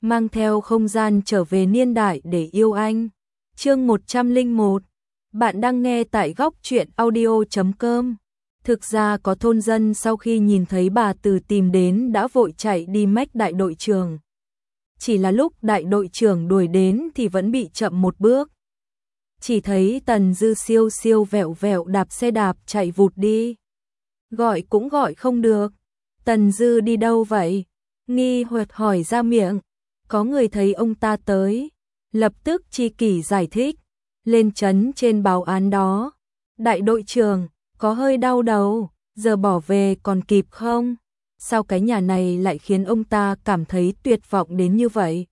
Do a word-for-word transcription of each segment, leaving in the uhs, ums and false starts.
mang theo không gian trở về niên đại để yêu anh. Chương một trăm lẻ một. Bạn đang nghe tại góc truyện audio chấm com. Thực ra có thôn dân sau khi nhìn thấy bà Từ tìm đến đã vội chạy đi mách đại đội trưởng. Chỉ là lúc đại đội trưởng đuổi đến thì vẫn bị chậm một bước. Chỉ thấy Tần Dư siêu siêu vẹo vẹo đạp xe đạp chạy vụt đi. Gọi cũng gọi không được. Tần Dư đi đâu vậy? Nghi hoặc hỏi ra miệng. Có người thấy ông ta tới. Lập tức chi kỷ giải thích. Lên trấn trên báo án đó. Đại đội trưởng, có hơi đau đầu, giờ bỏ về còn kịp không? Sao cái nhà này lại khiến ông ta cảm thấy tuyệt vọng đến như vậy?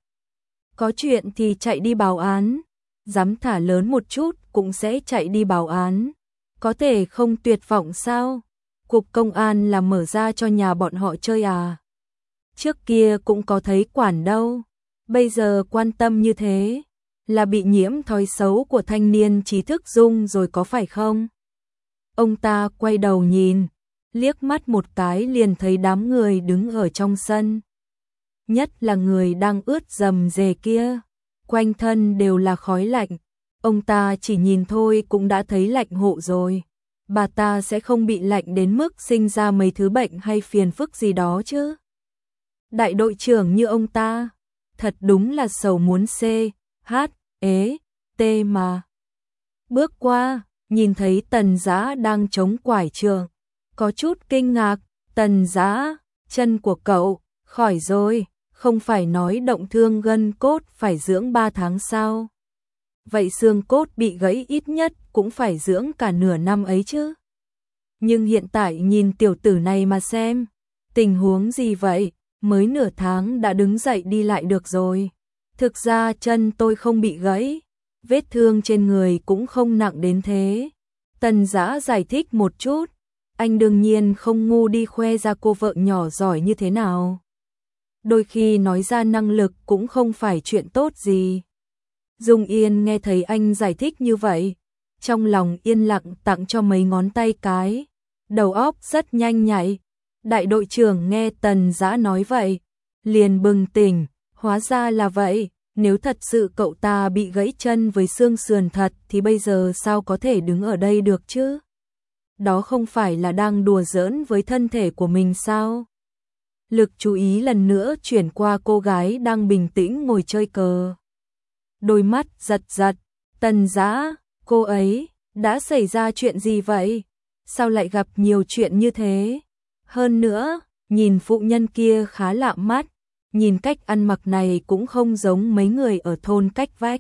Có chuyện thì chạy đi báo án. Dám thả lớn một chút cũng sẽ chạy đi báo án. Có thể không tuyệt vọng sao? Cục công an là mở ra cho nhà bọn họ chơi à? Trước kia cũng có thấy quản đâu. Bây giờ quan tâm như thế là bị nhiễm thói xấu của thanh niên trí thức Dung rồi có phải không? Ông ta quay đầu nhìn, liếc mắt một cái liền thấy đám người đứng ở trong sân. Nhất là người đang ướt dầm dề kia, quanh thân đều là khói lạnh. Ông ta chỉ nhìn thôi cũng đã thấy lạnh hộ rồi. Bà ta sẽ không bị lạnh đến mức sinh ra mấy thứ bệnh hay phiền phức gì đó chứ. Đại đội trưởng như ông ta, thật đúng là sầu muốn C, H, ế, T mà. Bước qua, nhìn thấy Tần Dã đang chống quải trường, có chút kinh ngạc. Tần Dã, chân của cậu, khỏi rồi, không phải nói động thương gân cốt phải dưỡng ba tháng sao? Vậy xương cốt bị gãy ít nhất cũng phải dưỡng cả nửa năm ấy chứ. Nhưng hiện tại nhìn tiểu tử này mà xem, tình huống gì vậy, mới nửa tháng đã đứng dậy đi lại được rồi. Thực ra chân tôi không bị gãy, vết thương trên người cũng không nặng đến thế. Tần Dã giải thích một chút, anh đương nhiên không ngu đi khoe ra cô vợ nhỏ giỏi như thế nào. Đôi khi nói ra năng lực cũng không phải chuyện tốt gì. Dung Yên nghe thấy anh giải thích như vậy, trong lòng yên lặng tặng cho mấy ngón tay cái, đầu óc rất nhanh nhạy. Đại đội trưởng nghe Tần Dã nói vậy, liền bừng tỉnh, hóa ra là vậy, nếu thật sự cậu ta bị gãy chân với xương sườn thật thì bây giờ sao có thể đứng ở đây được chứ? Đó không phải là đang đùa giỡn với thân thể của mình sao? Lực chú ý lần nữa chuyển qua cô gái đang bình tĩnh ngồi chơi cờ. Đôi mắt giật giật, Tần Dã, cô ấy, đã xảy ra chuyện gì vậy? Sao lại gặp nhiều chuyện như thế? Hơn nữa, nhìn phụ nhân kia khá lạ mắt, nhìn cách ăn mặc này cũng không giống mấy người ở thôn cách vách.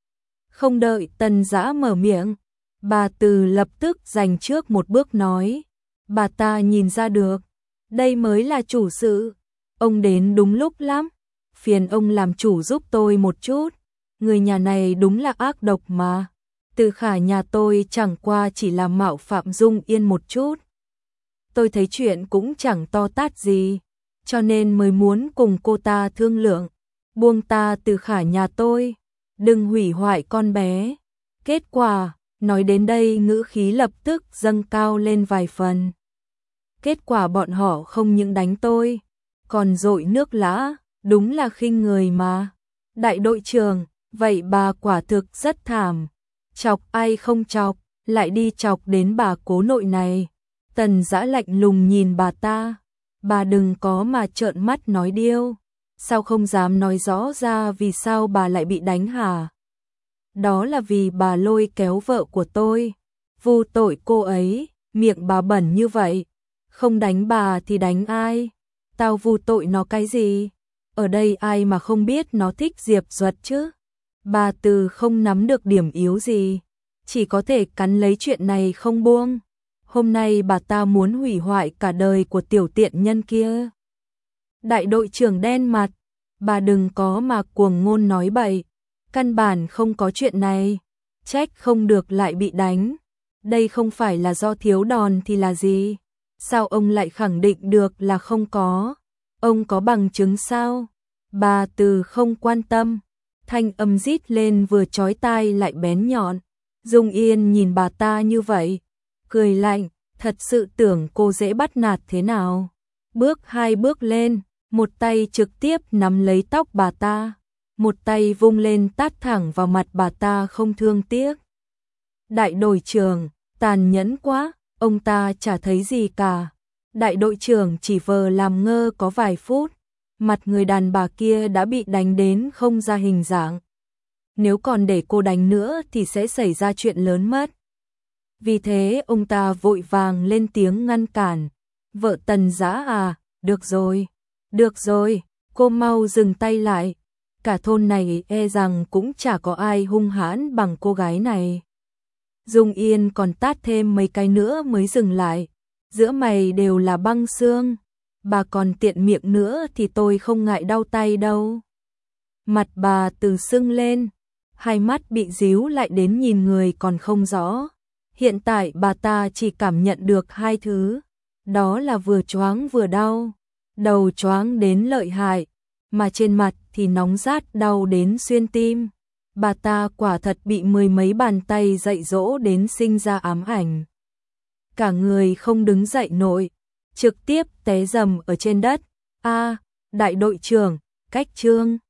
Không đợi Tần Dã mở miệng, bà Từ lập tức giành trước một bước nói, bà ta nhìn ra được, đây mới là chủ sự, ông đến đúng lúc lắm, phiền ông làm chủ giúp tôi một chút, người nhà này đúng là ác độc mà. Từ Khả nhà tôi chẳng qua chỉ là mạo phạm Dung Yên một chút. Tôi thấy chuyện cũng chẳng to tát gì, cho nên mới muốn cùng cô ta thương lượng, buông ta Từ Khả nhà tôi, đừng hủy hoại con bé. Kết quả, nói đến đây ngữ khí lập tức dâng cao lên vài phần. Kết quả bọn họ không những đánh tôi, còn dội nước lã, đúng là khinh người mà. Đại đội trưởng, vậy bà quả thực rất thảm. Chọc ai không chọc, lại đi chọc đến bà cố nội này. Tần Dã lạnh lùng nhìn bà ta. Bà đừng có mà trợn mắt nói điêu. Sao không dám nói rõ ra vì sao bà lại bị đánh hả? Đó là vì bà lôi kéo vợ của tôi, vu tội cô ấy, miệng bà bẩn như vậy. Không đánh bà thì đánh ai? Tao vu tội nó cái gì? Ở đây ai mà không biết nó thích Diệp Duật chứ? Bà Từ không nắm được điểm yếu gì, chỉ có thể cắn lấy chuyện này không buông. Hôm nay bà ta muốn hủy hoại cả đời của tiểu tiện nhân kia. Đại đội trưởng đen mặt, bà đừng có mà cuồng ngôn nói bậy, căn bản không có chuyện này, trách không được lại bị đánh. Đây không phải là do thiếu đòn thì là gì? Sao ông lại khẳng định được là không có? Ông có bằng chứng sao? Bà Từ không quan tâm, thanh âm rít lên vừa chói tai lại bén nhọn. Dung Yên nhìn bà ta như vậy, cười lạnh, thật sự tưởng cô dễ bắt nạt thế nào? Bước hai bước lên, một tay trực tiếp nắm lấy tóc bà ta, một tay vung lên tát thẳng vào mặt bà ta không thương tiếc. Đại đội trưởng, tàn nhẫn quá, ông ta chả thấy gì cả. Đại đội trưởng chỉ vờ làm ngơ có vài phút, mặt người đàn bà kia đã bị đánh đến không ra hình dạng. Nếu còn để cô đánh nữa thì sẽ xảy ra chuyện lớn mất. Vì thế ông ta vội vàng lên tiếng ngăn cản. Vợ Tần Dã à, được rồi, được rồi, cô mau dừng tay lại. Cả thôn này e rằng cũng chả có ai hung hãn bằng cô gái này. Dung Yên còn tát thêm mấy cái nữa mới dừng lại. Giữa mày đều là băng xương, bà còn tiện miệng nữa thì tôi không ngại đau tay đâu. Mặt bà từ sưng lên, hai mắt bị díu lại đến nhìn người còn không rõ. Hiện tại bà ta chỉ cảm nhận được hai thứ, đó là vừa choáng vừa đau. Đầu choáng đến lợi hại, mà trên mặt thì nóng rát đau đến xuyên tim. Bà ta quả thật bị mười mấy bàn tay dạy dỗ đến sinh ra ám ảnh. Cả người không đứng dậy nổi, trực tiếp té rầm ở trên đất. A, đại đội trưởng, cách trương.